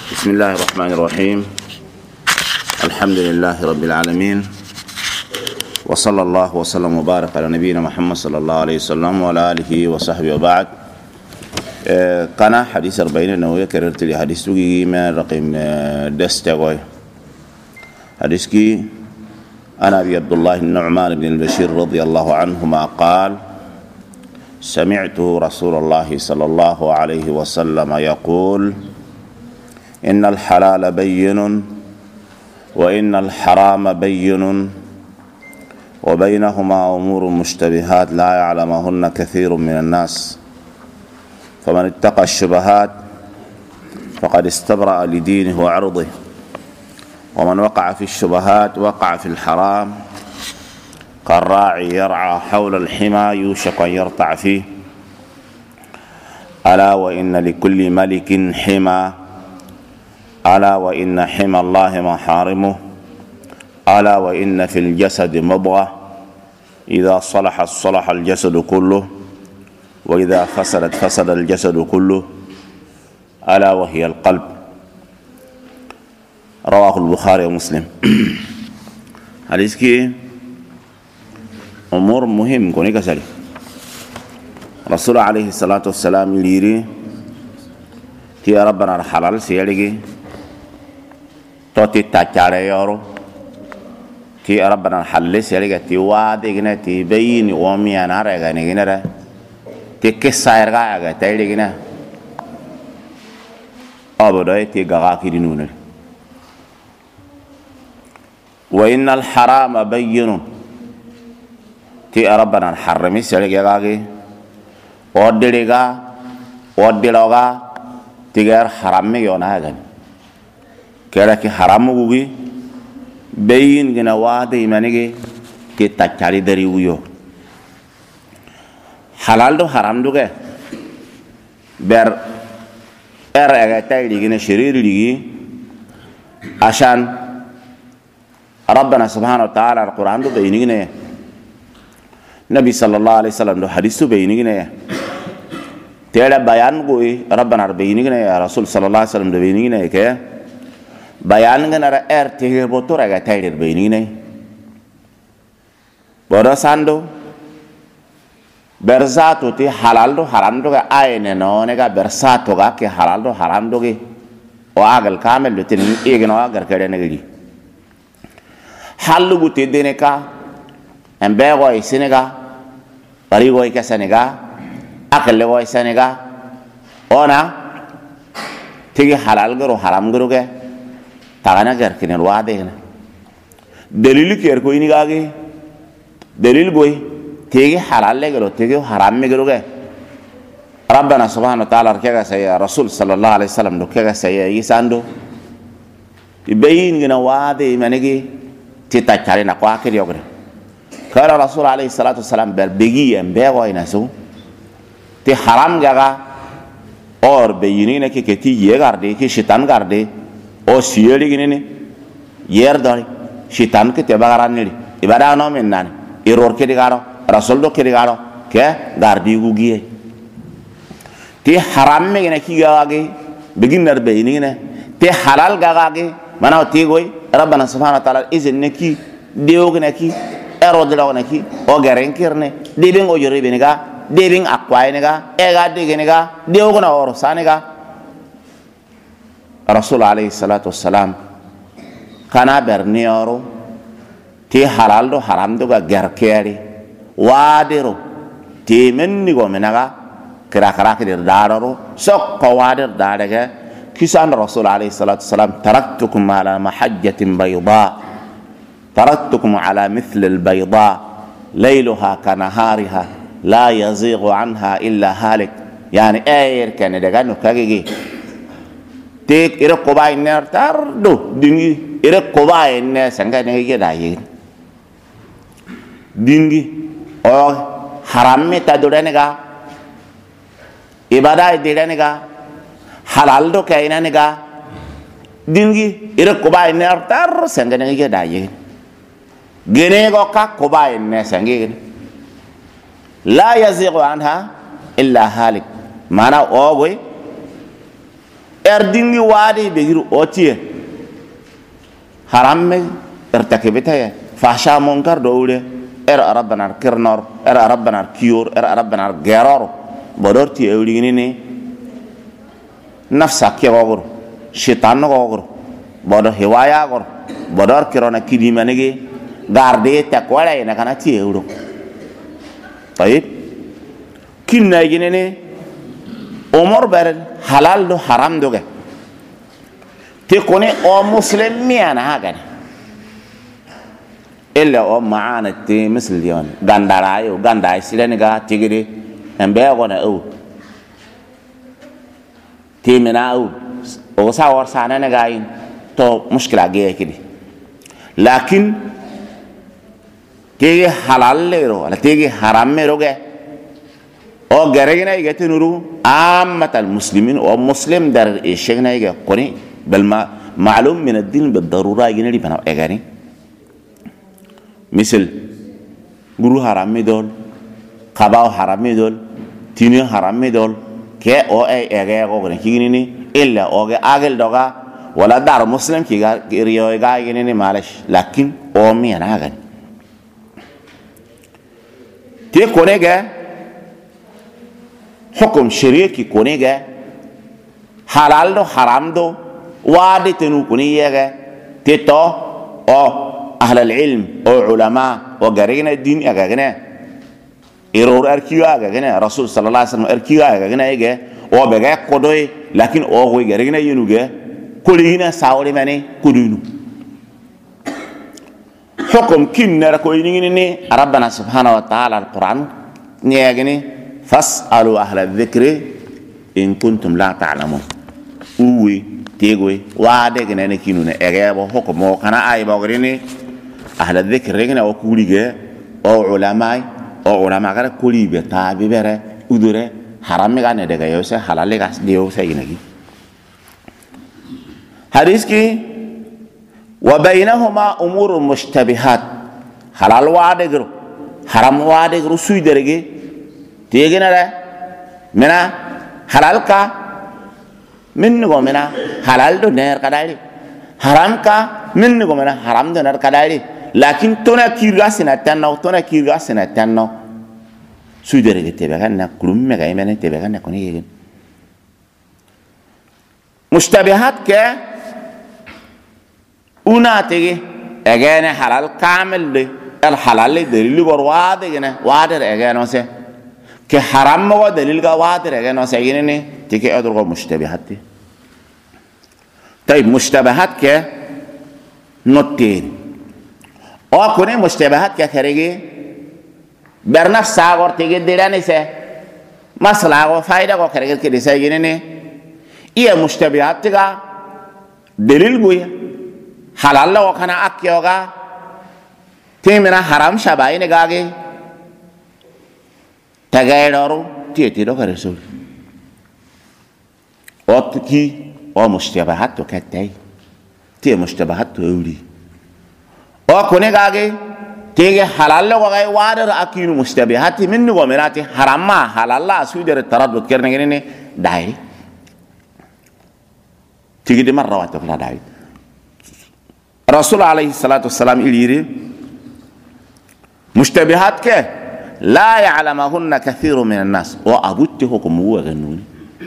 بسم الله الرحمن الرحيم. الحمد لله رب العالمين، وصلى الله وسلم وبارك على نبينا محمد صلى الله عليه وسلم وعلى آله وصحبه وبعد. قناة حديث 40 نوية كررت لي حديث توجي من رقم دستغوي حديثكي أنا أبي عبد الله النعمان بن البشير رضي الله عنهما قال: سمعت رسول الله صلى الله عليه وسلم يقول: إن الحلال بين وإن الحرام بين وبينهما أمور مشتبهات لا يعلمهن كثير من الناس، فمن اتقى الشبهات فقد استبرأ لدينه وعرضه، ومن وقع في الشبهات وقع في الحرام كالراعي يرعى حول الحمى يوشك أن يرتع فيه. ألا وإن لكل ملك حمى، ألا وإن حمى الله محارمه، ألا وإن في الجسد مضغة إذا صلحت صلح الجسد كله، وإذا فسدت فسد الجسد كله، ألا وهي القلب. رواه البخاري ومسلم. حديث كي أمور مهم كوني كسالي رسول عليه الصلاة والسلام ليري تي ربنا الحلال سيالي توتي تاكاري يورو تي ربنا الحلال سيالي تي وادي جنا تي بيني ومي أنا رجعني جنا تي كسائر غاية تايلي جنا أبدا تي غاكي دينوني. وإن الحرام بين تي ربنا الحرمي سيالي غاكي ودلغا ودلغا تيغير حرامي يوناغن كيراكي حراموغي بين غنا وادي مانيغي كي تاكاري دري ويو حلال دو حرام دو غي بير اغا تايلي غنا شرير لغي عشان ربنا سبحانه وتعالى القرآن دو بينيغنا نبي صلى الله عليه وسلم دو حديث دو بينيغنا تيلا بيان قوي ربنا بينيغنا يا رسول صلى الله عليه وسلم دو بينيغنا كي بيان غنا ار تيغير بوتو رغا تايلر بينيغنا بورا ساندو برزاتو تي حلال دو حرام دو آينه نونيغا برساتو غا كي حلال دو حرام دو كي واغل كامل دو تنين ايغنو اغر كده نغلي حلو تدينكا امبيغو يسينغا بريغو يكسنغا أكلوا يسانيغا أنا تيجي حلال غرو حرام غرو كه تاعنا غير كنير وادهنا دليل كير كوي نيغاغي دليل بوي تيجي حلال غرو تيجي حرام غرو كه ربنا سبحانه وتعالى كذا سيا رسول صلى الله عليه وسلم كذا سيا يساندو يبين غنا واده منيغي تيتاكاري نكوا كير يوغري قال رسول عليه الصلاه والسلام بربيغي امبيغو ينسو ते हराम जगह और बेयनी ने कि ये कर दे कि शैतान कर दे और सियली की ने येर दौड़ी शैतान के तेबागारा ने इबादा नो में नाने इरोर के दिगारो रसूल दो के दिगारो क्या गार्डी गुगी है ते हराम में ने की आगे बिगिनर बेयनी ने ते हलाल जगह आगे मना होती कोई रब्बना सुब्हानहू व तआला इज़न ने की देवग ने की एरोद लोग ने की और गैरेंकर ने देविंग ओ जरी बेनेगा देविंग अक्वायनेगा एगा दिगनेगा देवगुना और सानेगा रसूल अलैहि सलातु वस्सलाम खाना बरने औरो ती हलाल दो हराम दो का घर केरी वादेरो ती मन्नी गो मेनागा करा करा के दारो सक वादर दारेगा किसान रसूल अलैहि सलातु वस्सलाम तरक्तुकुम अला महज्जतिन बैदा तरक्तुकुम अला मिथल البيضاء ليلها كنهارها لا يزيغ عنها إلا هالك يعني أير كان دعانو كاجي تيك إيرك كوباي نير تاردو دينغي إيرك كوباي نير سانغا نيجي دايين دينغي أو حرامي تدورنيغا إبادة ديرنيغا حلال دو كاينانيغا دينغي إيرك كوباي نير تار سانغا نيجي دايين جنيغو كا كوباي نير سانغي لا يزيغ عنها إلا هالك معنى أوغوي erdingi wadi begiru otie haramme ertakibita fasha munkar dowle rabbana kirnor rabbana kiyor rabbana geror bodorti ewlingini ni nafsa ke gogor shaitan gogor bodo hiwaya gor bodor kirona kidimanege garde takwala ina kana ti euro tayib kinna ginene umur ber halal do haram do ge te kone o muslim miana hagane illa o maana te misl yon gandarayo gandai silene ga tigiri embe gona o te mena o sa war sana ne gain to mushkila ge kidi lakin tege halal lero wala tege haram mero ge o garegina igete nuru ammat al muslimin o muslim dar ishegna ige qoni bal ma'lum min ad-din bid darura yinri bana egani misal guru haram midol qabaw haram midol tini haram midol ke o ay ege go gani kigini illa o ge agel doga wala dar muslim ki ga riyo ga yini malash lakin o mi ana gani te konega hukum sharia ki konega halal do haram do wadi tenu kuniyega te to o ahl al ilm o ulama o garina din aga gane error arkiya aga gane rasul sallallahu alaihi wasallam arkiya aga gane ege o be ga kodoy lakin o go garina yenuge kolina sawre mane kudunu hukum kinna ko yini rabbana subhanahu wa ta'ala alquran niyagini fas'alu ahla adh-dhikri in kuntum la ta'lamun uwi tegwe wade gene ne kinune egebo hukumo kana ay bogrini ahla adh-dhikri gene o kulige o ulama gara kulibe tabi bere udure haram ga ne daga yose halal ga deyo sai ginagi hadis ki wa bainahuma umur mushtabihat halal wade gro haram wade gro suy derege tegena re mena halal ka min go mena halal do ner kadari haram ka min go mena haram do ner kadari lakin tona kirga sina tanno suy derege tebe kan na kulum me ga imene tebe kan na koni yegen mushtabihat ke una tege egene halal kamil de al halal dalil bor wade gene wade egene se ke haram mo dalil ga wade egene se gene tike adro mushtabihat طيب mushtabihat ke notin o kone mushtabihat ke kharege bernaf sagor tege dirani se masla go faida go kharege ke disa gene iya mushtabihat ga dalil goya halal lo kana akyoga temena haram shabai ne gage tagayro tieti do karesul otki o mushtabahat to katay te mushtabahat to uri o kone gage tege halal lo gage wadar akinu mushtabahat minni go merati haramma halalla sudere taraddud kerne ngene dai tigi de marra wato la dai رسول عليه الصلاة والسلام إليري مشتبهات كه لا يعلمهن كثير من الناس وأبوته حكم هو غنوني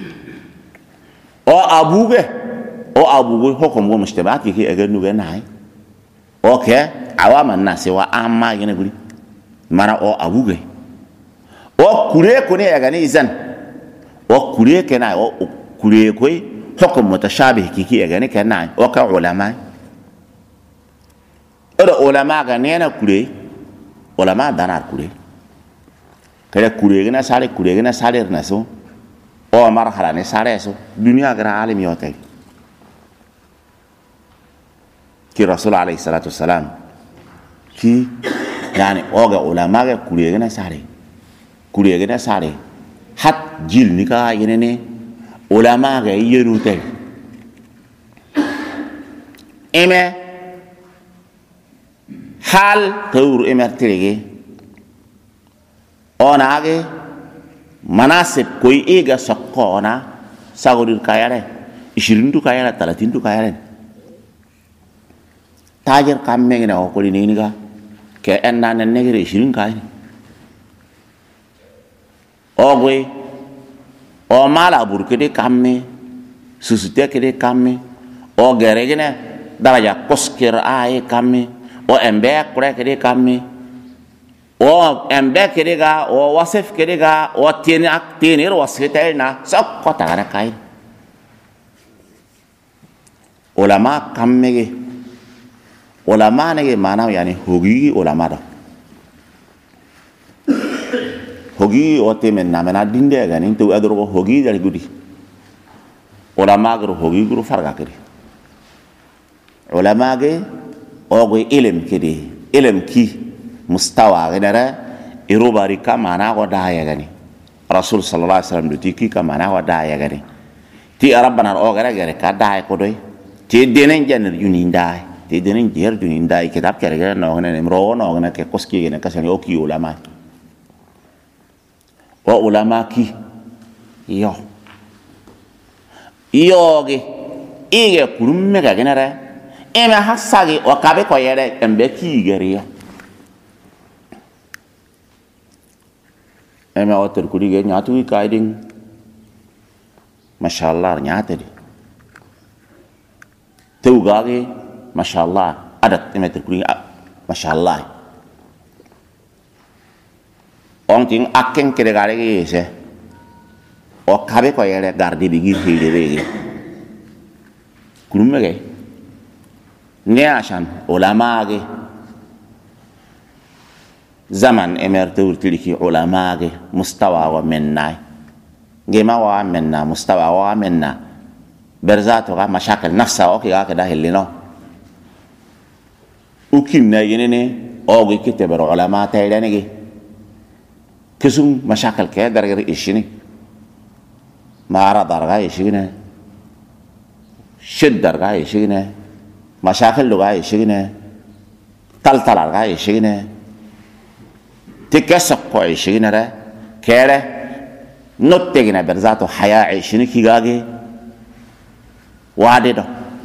أبوه حكم هو مشتبهات كي أغنو غناي أوكي عوام الناس وأما ينقولي مرا أبوه كوري كوني أغني إذن كوري كنا كوري كوي حكم متشابه كي أغني كنا وكعلماء ada ulama ga nena kure ulama danar kure kare kure gina sare na so o marhala ne sare so dunia gara alim yote ki rasul alayhi salatu wassalam ki yani oga ulama ga kure gina sare hat jil ni ka yene ulama ga yenu te eme hal tawur emertirege onage manasib koy ega sokko ona sagodir kayare 20 tu kaya 30 tu kaya tajer kamme ngene o ko ni ga ke enda nen ne gere 20 kaya o gwe o mala burkede kamme susute kede kamme o gere gene daraja koskir ay kamme o embe kure kede kamme o embe kede ga o wasef kede ga o tieni wasete na sakko tagara kai ulama kammege ulama nege mana yani hogi ulama do hogi o temen na mena dinde ga ni to adoro hogi dari gudi ulama gro hogi gro farga kede ulama ge o go ilm kede ilm ki mustawa genera irubari ka mana ko daya gani rasul sallallahu alaihi wasallam dutiki ka mana ko daya gani ti rabbana o gara gara ka daya ko doy ti denen janner juninda ti denen jer juninda kitab kere gara no ne mro no ne ke koski ne ka sani o ki ulama o ulama ki yo ge ige kurumme ga genera eme hasagi o kabe ko yere embe ki gere yo eme otor kuri ge nyatu kaiding mashallah nyate di tewgage mashallah adat eme ter kuri mashallah on ting akken kede gare ge se o kabe ko yere garde bi gir hede be kurume ge ne ashan ulama ge zaman emerte urtiliki ulama ge mustawa wa menna gema wa menna mustawa wa menna berzato ga mashakil nafsa o ki ga kada helino ukinna yenene o ge kitabar ulama ta idane ge kisum mashakil ke dargar ishini mara darga ishine shid darga ishine mashakil luga ishine taltal ga ishine tikasa ko ishine ra kere notte gina berzato haya ishine kigage wade do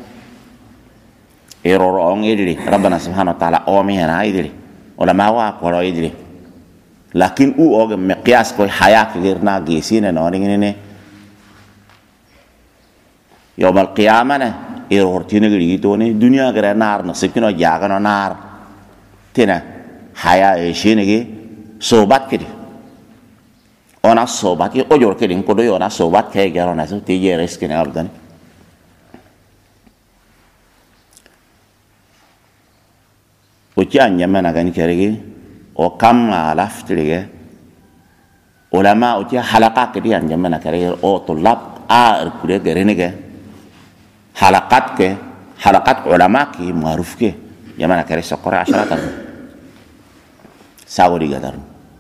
eroro on idiri rabbana subhanahu wa ta'ala o mi hana idiri ulama wa ko ro idiri lakin u og miqyas ko haya kirna gisine no ngene yawm al qiyamah ne erortine giri to ne dunya gara nar no sekino jaga no nar tina haya ishine ge sobat kedi ona sobat ki ojor kedi ko do ona sobat ke garo na so ti yeres kene abdan o ti anyama na gani kerege o kam alaftrige ulama o ti halaqa kedi anyama na kerege o tulab a kure gerenege halaqat ulama ki maruf ke yamana kere sokora asharatan sawri gadar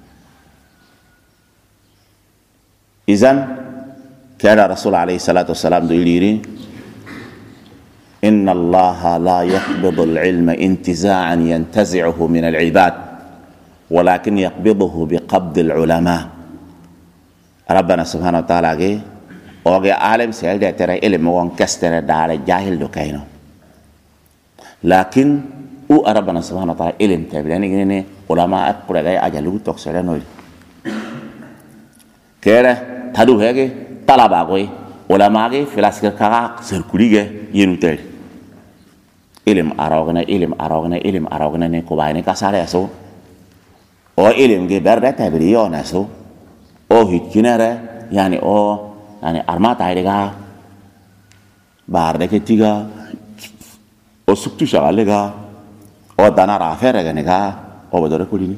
izan kana rasul alaihi salatu wassalam do iliri inna allaha la yaqbidu al-ilma intiza'an yantazi'uhu min al-ibad walakin yaqbiduhu biqabd al-ulama rabbana subhanahu wa ta'ala ge oge alim sel de tere ilmu won kestere dare jahil do kayno lakin u rabbana subhanahu wa ta'ala ilim tabirani ngene ulama akura gay ajalu tok sereno kere tadu hege talaba goy ulama ge filaske kara serkulige yenutel ilim arogna ne ko bayne kasare so o ilim ge berde tabiri yona so o hitkinere yani o yani armata idega barde ke tiga o suktu shagalega o dana rafere ganega o bodore kulini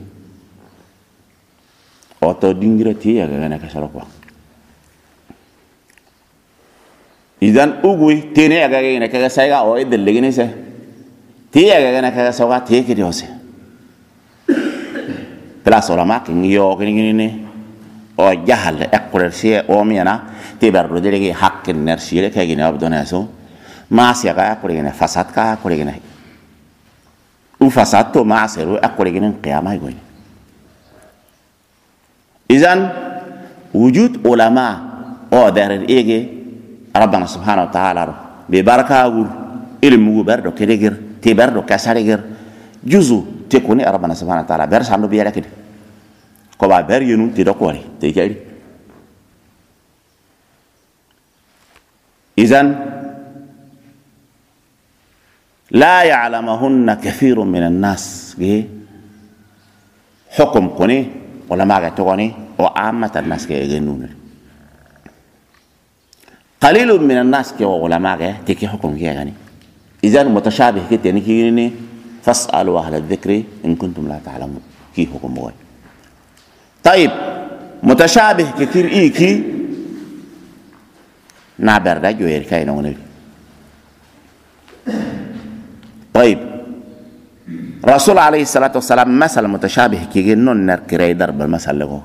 o to dingira tiya gane ka sharoko idan ugui tene aga gane ka saiga o idel legene se tiya gane ka soga teke diose plus ulama kin yo gine o jahal ekkurer sie o miana tibarro delege hakken nersire ka gine abdona so masia ka kurigene fasad ka kurigene u fasad to maseru akurigene qiyamah goy izan wujud ulama o darer ege rabbana subhanahu wa ta'ala be baraka gur ilmu berdo kedeger te berdo kasareger juzu te koni rabbana subhanahu wa ta'ala ber sando biya kede ko ba ber yenu te do ko te jari izan la ya'lamuhunna kathirun minan nas ge hukum koni wala maga to koni o amatan nas ke genun qalilun minan nas ke wala maga te ke hukum ke yani izan mutashabih ke tani kini fas'alu ahla dhikri in kuntum la ta'lamun ki hukum boy طيب متشابه كثير إيكي نعبر رجو يركاين ونبي طيب رسول عليه الصلاة والسلام مثل متشابه كي نون نركري درب المثل له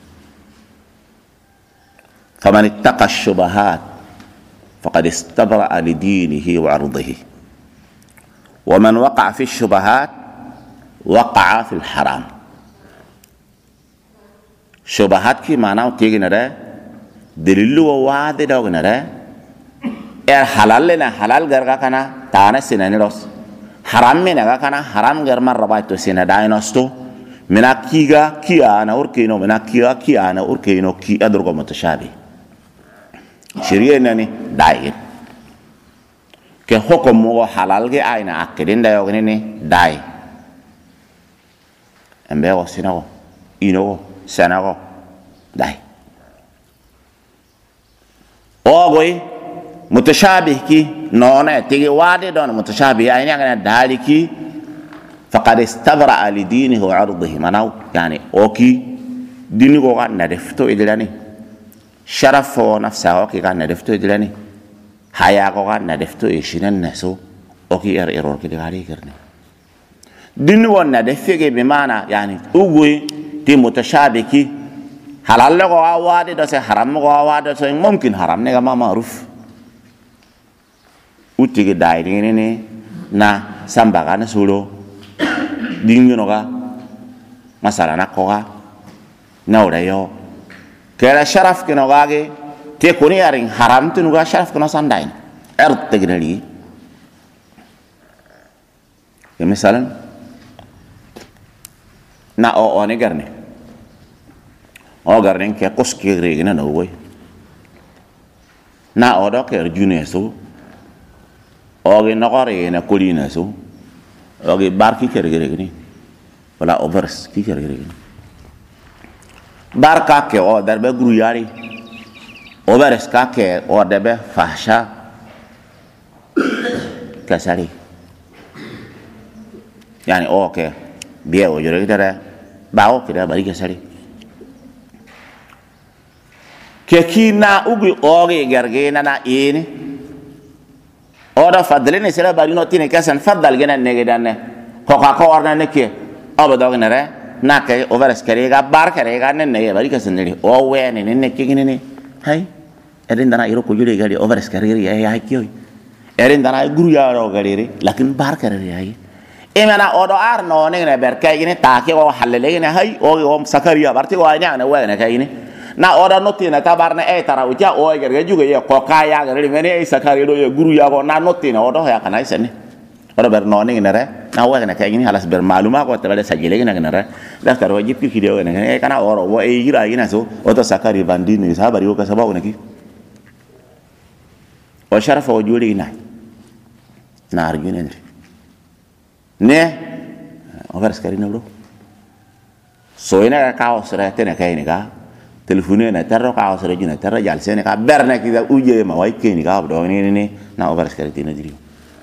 فمن اتقى الشبهات فقد استبرأ لدينه وعرضه ومن وقع في الشبهات وقع في الحرام شبهات كي معناه تيجي نرى دليل وواحد داو نرى حلال لنا حلال غير كنا تانا سناني روس حرام منا كنا حرام غير مرة بايتو سنا داينوستو منا كيغا كيا أنا أوركينو منا كيا أنا أوركينو كي أدركو متشابه شريعة نني داين كحكم مو حلال كي أين أكيدين دايو غنيني داي أمبيو سيناو إنو سنغو داي اوغوي متشابه كي نونه تيجي وادي دون متشابه يعني انا دالي كي فقد استبرأ لدينه وعرضه مناو يعني اوكي ديني كو كان ندفتو ادلاني شرف نفسه اوكي كان ندفتو ادلاني حياه كو كان ندفتو يشينن نسو اوكي ايرور كده غاري كرني ديني وون ندفيغي بمعنى يعني اوغوي تي متشابه كي حلال له قواعد ده سه حرام قواعد ده سه ممكن حرام نه ما معروف وتيجي دايرين نه نا سامباغا نسولو دينغنوغا مثلا نكوغا نوريو كلا شرف كنوغاغي تكوني ارين حرام تنوغا شرف كنو سانداين ارت تجنلي مثلا نا او نيغرني o garnen ke koski regina no woy na o do ke juneso o ge no gore na kolina so o ge barki ke regini wala overs ki ke regini barka ke o darbe gru yari overs ka ke o darbe fahsha kasari yani o ke biye o jore dara bawo ke da bari kasari كينا أوغي أوغي غرغينا نا إني أودا فضلني سلا بارينو تيني كاسن فضل جنا نجدان كوكا كورنا نكى أبدا غنرة ناكي أوفرس كريغا بار كريغا ننني باري كاسن نري أو وين ننني كيني هاي إرين دانا يرو كجولي غادي أوفرس كريغا هاي كيوي إرين دانا يغرو يارو غادي لكن بار كريغا هاي إمانا أودا أرنو نيجي بركاي جني تاكي أو حللي جني هاي أو سكريا بارتي وين أنا وين كايني na oda notina tabarna e tara uja o gerga juga ya ko kaya gari meni e sakari do ya guru ya ko na notina oda ya kana isene oda ber noni nere na wa kana kay ni halas ber maluma ko tabale sajile gina nere da kar wajib ki video ne e kana oro wo e yira gina so oda sakari bandini sabari ko sababu neki o sharafa o juri na na arjune ne o ber skari no so ina ka o sere tene kay ni ka telephone na terro ka osere jina terro jalsene ka berne ki da uje ma way keni ka do ni na over skarti na diri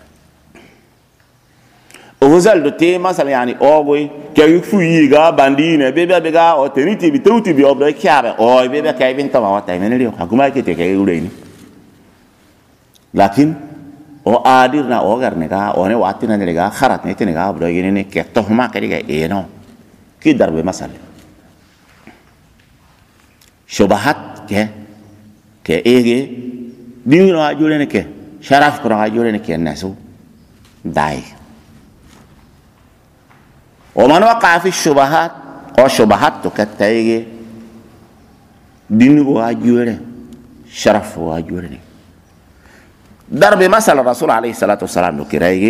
o hozal do te masal yani ogoy ke fu yiga bandine bebe bega o teniti bi tuti bi obdo kiabe o bebe kay bin tama wata men ri hakuma ke te kay ureni lakin o adir na o garne ka o ne wati na ne ga kharat ne te ne ga obdo ni ke to ma ke ga e no ki darbe masal شبهات كه إيه دينو أجولين كه شرف كنا أجولين كه الناسو داي ومن وقع في الشبهات أو شبهات تكتايه دينو أجولين شرف أجولين ضرب مثل الرسول عليه الصلاة والسلام كرايجي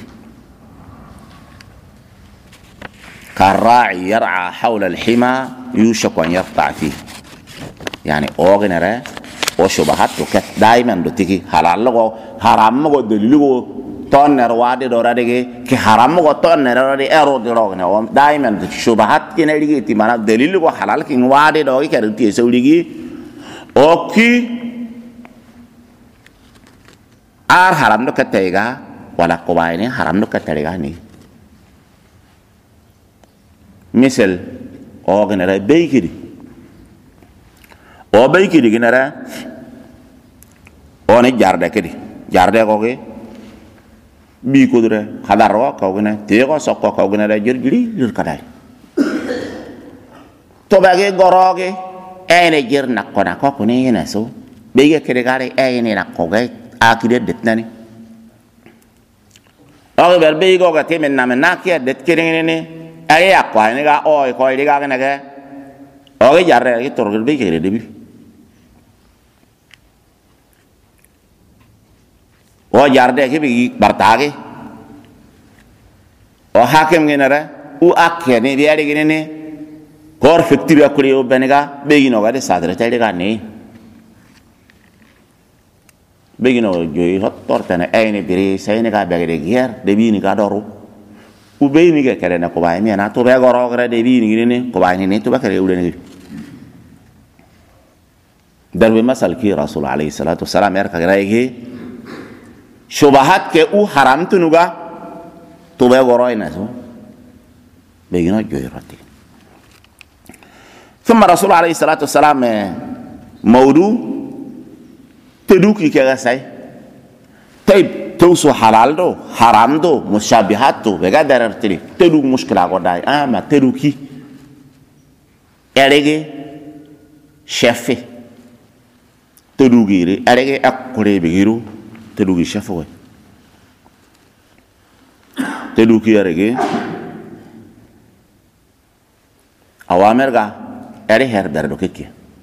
كالراعي يرعى حول الحمى يوشك أن يرتع فيه. يعني أوغنرا وشبهات وكت دائما دوتيكي حلال لغو حرام مغو دليلغو تونر وادي دورا ديكي كي حرام مغو تونر وادي ارو دروغنا دائما شبهات كنا لغي تيمانا دليلغو حلال كي وادي دوغي كارتي سوليغي اوكي ar haram do katega wala ko bayni haram do katega ni misal o genera beykidi o beykidi genera oni jarde kidi jarde ko ge bi ko dure khadar wa ko gene te ko sokko ko gene da jirjiri jir kaday to bage goroge ene jir nakko ko ne ina so bege kede gare ene nakko ge akide detnani oge berbe go ga temen na men nakia det kirin ni ay akwa ni ga oy ko ri ga ne ga oge jarre ki tor be kire debi o jarde ki bi bartage o hakem ngenara u akke ni bi ari ni kor fikti be kuri o benega be gino ga de sadre tele ga ni begino joy hot tortana ayne biri sayne ga begede gier de bi ni ga doru u be ni ga kere na ko bay mi na to be goro gre de bi ni ni ko bay ni to be kere ulen ni darbe masal ki rasul alayhi salatu wassalam yar ka grayge shubahat ke u haram tunuga to be goro ina so begino joy roti ثم رسول عليه الصلاه والسلام موضوع تدوكي كغساي طيب توسو حلال دو حرام دو مشابهات دو بغا دررتري تدوك مشكلة قداي ما تدوكي أريجي شفي تدوكي أريجي أكوري بغيرو تدوكي شفوي تدوكي أريجي أوامر غا أريجي هربر دوكي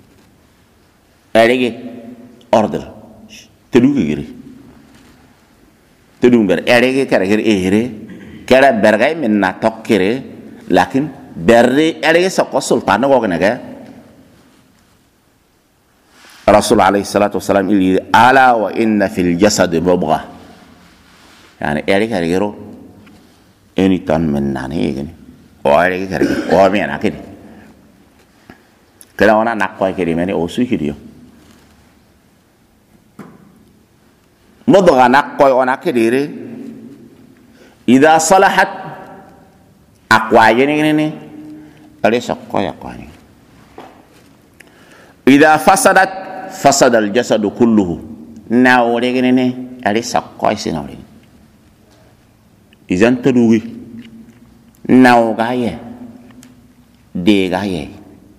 أريجي order tedugi giri tedum ber erege kare giri ere kare bergay min na tokkere lakin berre erege sokko sultan go gnaga rasul alayhi salatu wassalam ili ala wa inna fil jasad mubgha yani erege kare giro eni tan min nani gini o erege kare o mi na kidi kala wana nakko kidi meni o su kidiyo مضغة نقوي ونكديري إذا صلحت أقواجني أليس قوي أقواني إذا فسدت فسد الجسد كله ناوريني أليس قوي سنوري إذا تدوي ناوغاية ديغاية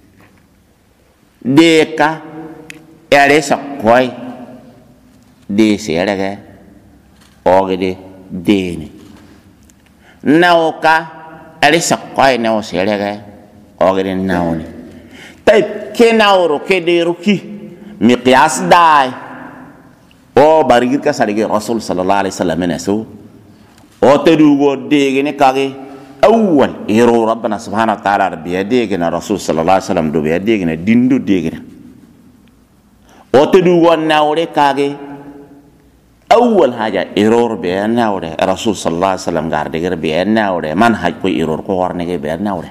ديكا أليس قوي de serege ogede deni nauka alisa kwai nao serege ogede naoni tay ke nauro ke de ruki miqyas dai o barigir ka sarige rasul sallallahu alaihi wasallam nasu o tedugo de gene kage awwal iro rabbana subhanahu wa ta'ala rabbi yadegena rasul sallallahu alaihi wasallam do be yadegena dindu degena o tedugo naure kage أول حاجة إيرور بيننا وده الرسول صلى الله عليه وسلم قال دقير بيننا وده منهج كوي إيرور كوار نجي بيننا وده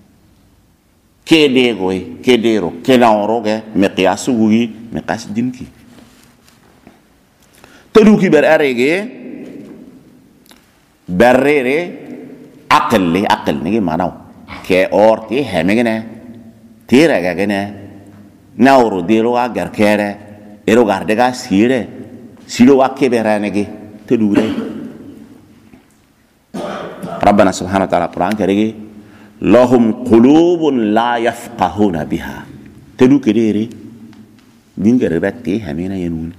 كده كوي كديرو كناورو كه مقياس كوي مقياس دينكي تدوكي برأريجي بريري عقل نجي مانو كأورتي همينه تيرا كأنه ناورو ديرو أجر كره إيرو قاردكا سيره سيلو واكي بيرانيجي تدوري ربنا سبحانه وتعالى القرآن كريجي لهم قلوب لا يفقهون بها تدو كديري دين كربتي همينا ينون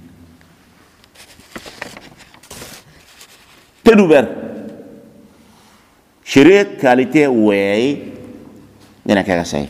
تدو بر شريك كاليتي وي دينا كاكا ساي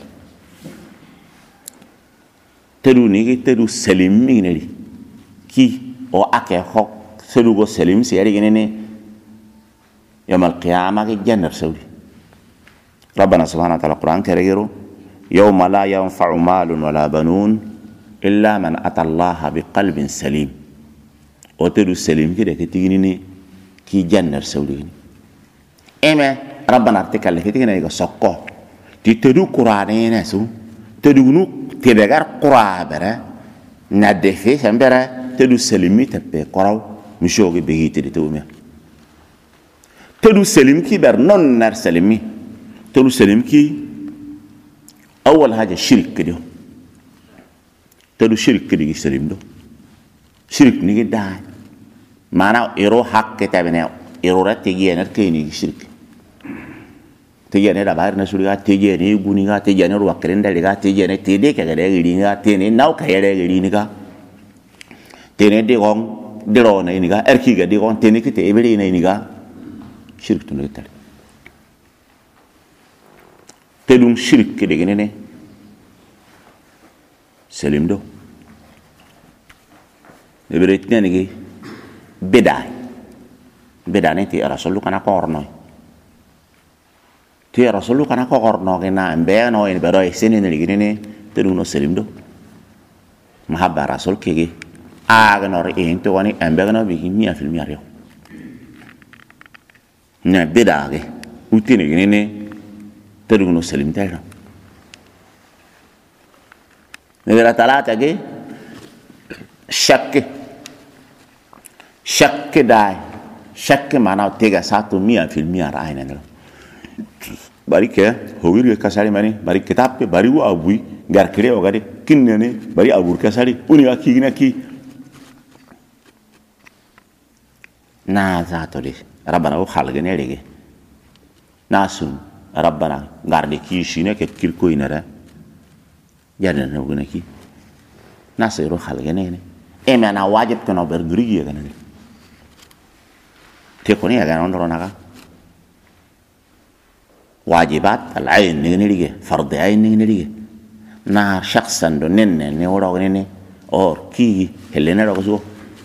تدو نيجي تدو سليم مينري كي o ake hok sedugo selim si yari gene yamal qiyamah ke jannar saudi rabbana subhanahu wa ta'ala quran keregero yawma la yanfa'u malun wala banun illa man ata allaha biqalbin salim o tedu selim ki de ke tigini ki jannar saudi eme rabbana artikal ke tigini ga sokko ti tedu qur'ane ne su tedu nu tebegar qur'abara na defe sambara tedu selimi tepe koraw mishoge begiti de tume tedu selim ki ber non nar selimi tedu selim ki awal haja shirk kedi tedu shirk kedi selim do shirk ni da mana ero hakke tabene ero ratigi ener kini shirk tejane da bayar na suriga tejane guni ga tejane ruwa krenda liga tejane tede ka ga da giri ga tene nau ka yare giri ni ga tene de gong de ro na ni ga erki ga de gong tene ki te ebere ni ga shirk tun tar tedum shirk ke de ne selim do ebere tene gi beda ne ti rasul kana korno ti rasulu kana ko gorno ke na mbe no en bero sene ne ligini ne te no selim do mahabba rasul kege aga no re en to wani embe no bi mi afil mi ario ne bedage utine gini ne te no selim te no ne vera talata ge shakke dai shakke mana tega satu mi afil mi ara ina ne bari ke howir ke kasari mani bari kitabe bari wa abui gar kire o gade kinnene bari abur kasari uni ga kigina ki na zato de rabbana o khalge ne lege nasun rabbana garde ki shine ke kirko inara yana ne gona ki nasiru khalge ne e mana wajib kono ber guri ga ne te ko ne ga non ro naga واجبات العين نيجي فرض عين نيجي نا شخصا دونن ني ورا غني اور كي هلنا رغزو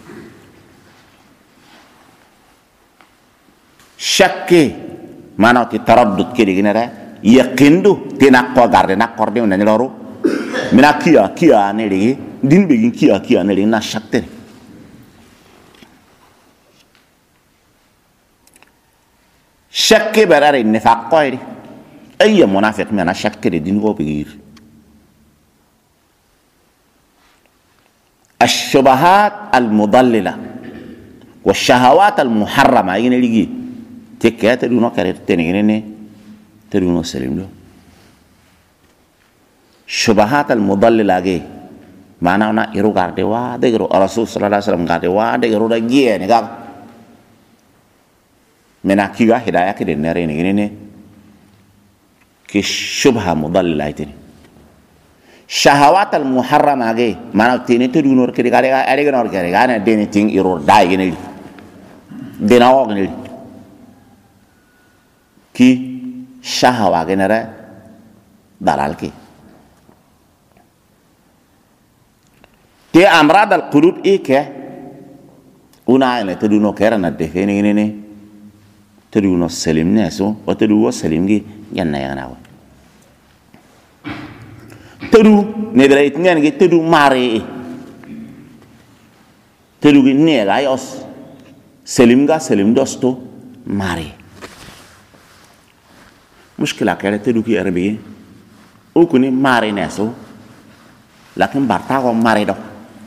شك ما نوتي تردد كده غنرا يقيندو تناقو غارد ناقور دي ناني لورو منا كيا نيجي دين بيجين كيا نيجي نا شكتر شك برار النفاق قايري أي منافق من شك الدين هو بغير الشبهات المضللة والشهوات المحرمة أين لقي تكات تدونو كارير تنيني تدونو سليم له شبهات المضللة جي معناه أنا إيرو كاردوا دعيرو الرسول صلى الله عليه وسلم كاردوا دعيرو دعيه نيكا mena kiga hidayah ke den nere ne ke shubha mudallila itini shahawat al muharrama ge mana tini to dunor ke gare are ge nor gare gane deni ting iror dai ge ne dena o ge ki shahawa ge nere dalal ki te amrad al qulub ike una ne to dunor kera na defeni ne تدو سليم ناسو وتدو سليم جي جنة يغناو تدو نبرأيت نيان جي تدو ماري تدو جي نيغا يوس سليم جا سليم دوستو ماري مشكلة كده تدو كي أربي وكوني ماري ناسو لكن بارتاغو ماري دو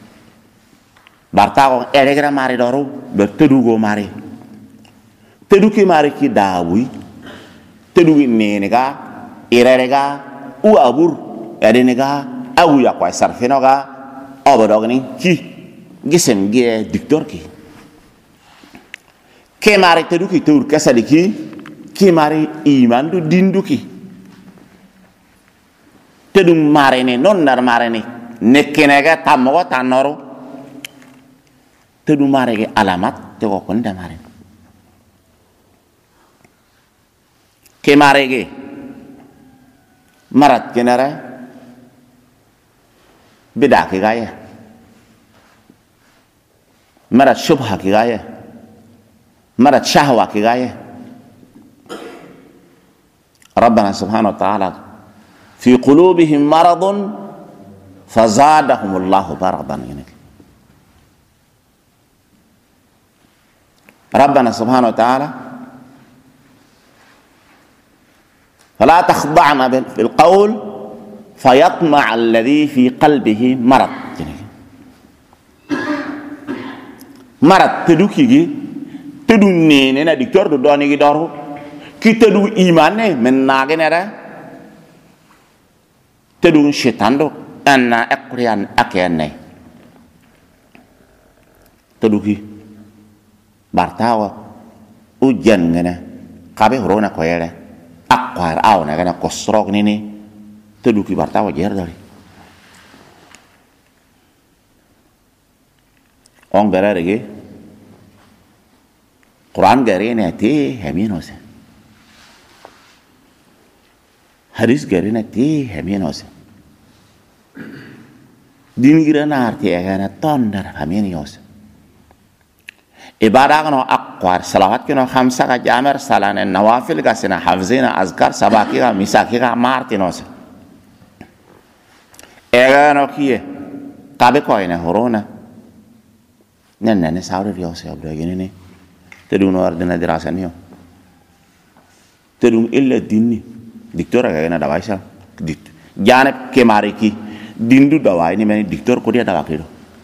بارتاغو إليغرا ماري دورو بتدو جو ماري teduki mari ki dawi teduki nenega irerega u abur edenega awu ya kwa sarfenoga obodogni ki gisen ge diktor ki mari teduki tur kasadiki ki mari iman du dinduki tedum mari ne non nar mari ne nekkenega tammo tanoro tedum mari ge alamat te ko konda mari ke marege marat kenara beda ke gaya مرض شبهة كي غاية مرض شهوة كي غاية ربنا سبحانه وتعالى في قلوبهم مرض فزادهم الله مرضا ربنا سبحانه وتعالى فلا تخضعن بالقول فيطمع الذي في قلبه مرض مرض تدوكي تدو نينا دكتور دو دوني دورو كي تدو إيمانه من ناغنرا تدو شيطان دو أنا أقريان أكياني تدو كي بارتاوا ujan ngana kabe horona koyere akwar aw na gana kosrok nini teduki bartawa jer dari ong berare ge Quran gare ne te hamin hose hadis gare ne te hamin hose din gira na arti agana tondar hamin hose ibadah kano akwar salawat kano khamsa ka jamar salane nawafil ka sina hafzina azkar sabaki ka misaki ka martinos egano kiye kabe ko ina horona nenne sawre riyo se abdo gene tedun ordina dirasa niyo tedun illa dinni diktora ga ina dawaisa dik janeb ke mariki dindu dawai ni meni diktor ko dia dawakido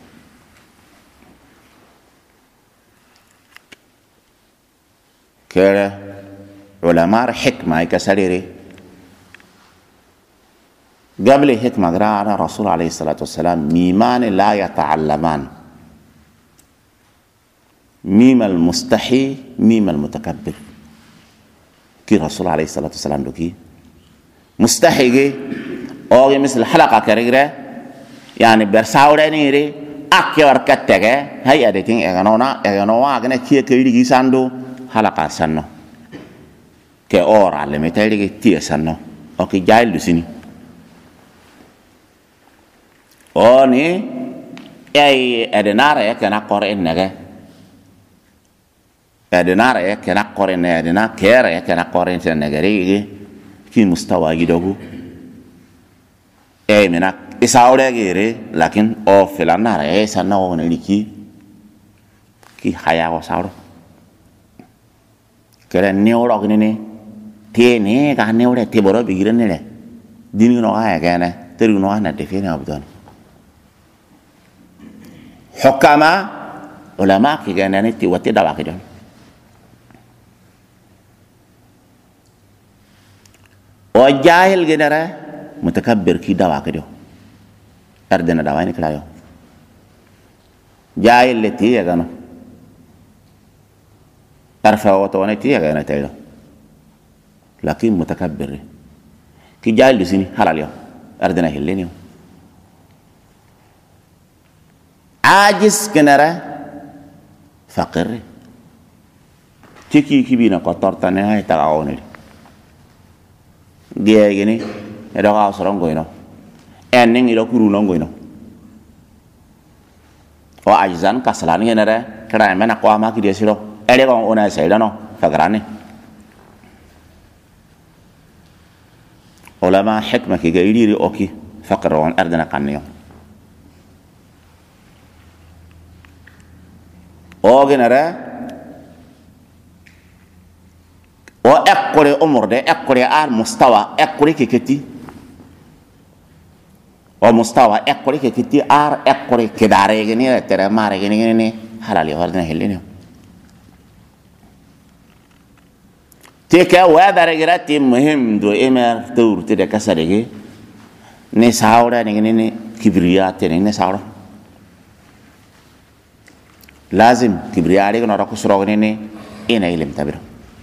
كره علماء حكمة كسريري قبل حكمة قرأنا رسول عليه الصلاة والسلام ميمان لا يتعلمان ميم المستحي ميم المتكبر كي رسول عليه الصلاة والسلام دوكي مستحي أو مثل حلقة كريرة يعني برساورة نيري أكي وركتك هاي أديتين إغنونا أغنى كي كيري ساندو halaka sanno ke ora le metari ke tia sanno o ke jail du sini oni ai edenara ya kana kore nege edenara ya kana kore ne edena kere ya kana kore nege ri ki mustawa gidogu mena isaure gere lakin o filanara ya sanno ne liki ki haya ko sauro kera neuro gini te ne ka neuro te boro bigiran ne dini no aya kana teru no ana defina abdan hukama ulama ki kana ne ti wati dawa kidan o jahil genera mutakabbir ki dawa kido ardena dawa ni klayo jahil leti ya gano tarfa وطوانتي يا غانا تايلو لكن متكبر كي جاي لسني حلال يوم أردنا هلين يوم عاجز كنرا فقر تكي كبينا قطر تاني تاعوني dia gini edo ka sorong goino enning ido kuru non goino o ajzan kasalan genere kra mena ko ama ki desiro ere ko ona sayda no fagrani ulama hikma ki gairi oki faqron ardana qanniyo o genere o ekkore umurde ekkore ar mustawa ekkore keketi o mustawa ekkore keketi ar ekkore kedare geni tere mare geni halali wardana helini teka wadare grati muhim do emer tour te de kasarege ne saura ne kibriyat ne saura lazim kibriyari ko nara ko soro ne ina ilim tabira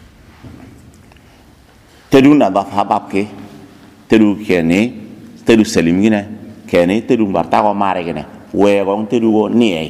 teduna ba habab ke tedu kene tedu salim gina kene tedu barta ko mare gene we gon tedu go ni ay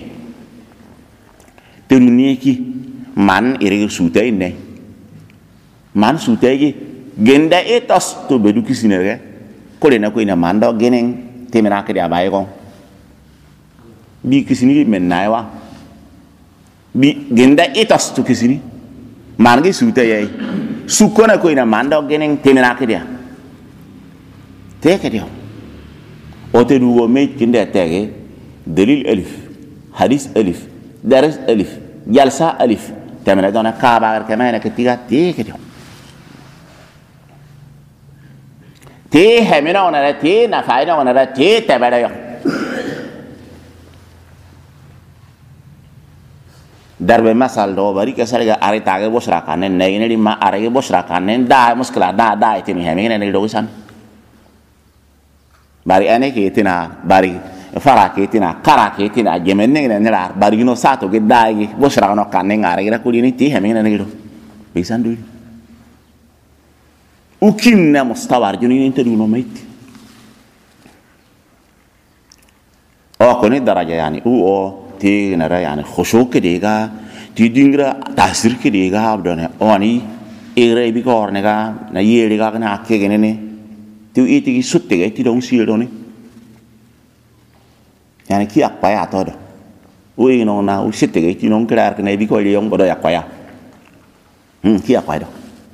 tedu ni ki man ire sutay ne man sutay genda etos to bedu kisinere ko le na ko ina mando genen temera ke dia bay gon bi kisini men naywa bi genda itas tu kisini mangi suta yayi sukona ko ina manda genen temena ke dia te ke dia o te du wo me kinde tege dalil alif hadis alif daras alif jalsa alif temena dona ka ba ke mena ke tiga te ke dia te hemena ona te na faida ona te temena yo darbe masal do bari ka sarga are tage bosra kanen ne ni ma are ge bosra kanen da muskila da itini hemi ne do san bari ane ke itina bari fara ke itina kara ke itina gemenne ne la bari no sato ge dai bosra no kanen are ge kulini ti hemi ne do bisan du ukinna mustawar juni inte du no metti o koni daraja yani o تي نرى يعني خشوع كديجا تيدينغرا تأثير كديجا بدونه أواني إغرى بيكور نجا نيجيريجا كنا أكيد كنني تيو إيتي سوتة كي تيدون سيروني يعني كي أقبايا أتودا وينو نا وسيتة كي تيدون كرار كنا بيكور اليوم بدو أقبايا كي أقبايا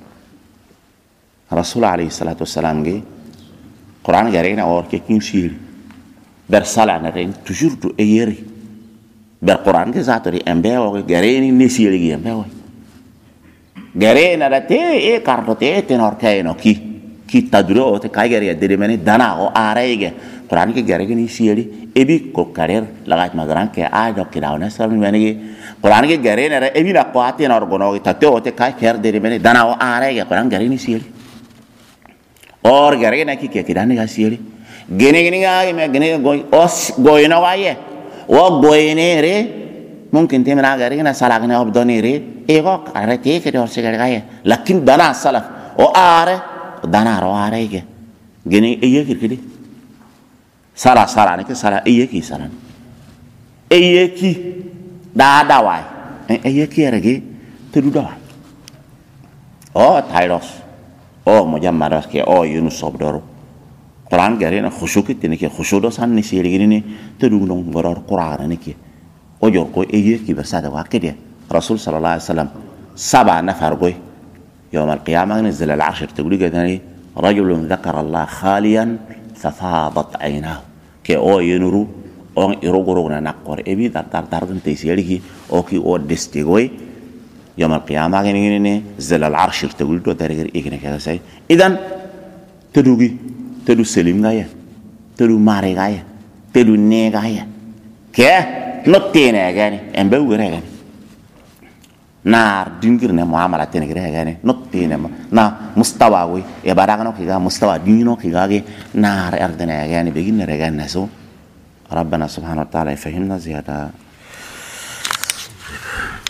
رسول عليه الصلاة والسلام كي قرآن جارينا أور كي كين سير برسالة نرين تجور تو أيري berquran ke zaturi embewo gareni nesi lagi embewo garena da te e karto te tenor kaino ki taduro te kai gari de meni dana o arege quran ke gari ni sieli ebi ko karer lagat magaran ke a do ki dauna sal meni quran ke garena da ebi la ko ate nor gono ta te o te kai ker de meni dana o arege quran gari ni sieli or garena ki ke dani ga sieli gene ga me gene goy os goyno waye wa goyenere mungkin temena gari na salagna obdonere ego arete ke dor segare gaye lakin dana salaf o are dana ro are ke gene eye kirkidi sala ne ke sala eye ki salan eye ki da wai eye ki erege tedu da o tayros o mujammaras ke o yunus obdoro Quran gari na khushuki tini ke khushudo san ni siri gini tedu nong goror Quran ni ke ojor ko eye ki bersada wa kede Rasul sallallahu alaihi wasallam saba nafar goy يوم القيامة نزل العرش تقولي كذا رجل ذكر الله خاليا ففاضت عيناه كي او ينورو او يروغروغنا نقور ابي دار دنتي سيلي او كي او دستيغوي يوم القيامة نزل العرش تقولي تو تاريخ ايكنا كذا سي اذا تدوغي tedu selim gaya tedu mare gaya tedu ne gaya ke nottene gani embe wure gani nar dingir ne muamala tene gani nottene na mustawa wi e baragano kiga mustawa dino kiga ge nar ardene gani begin ne gani so ربنا سبحانه وتعالى يفهمنا زيادة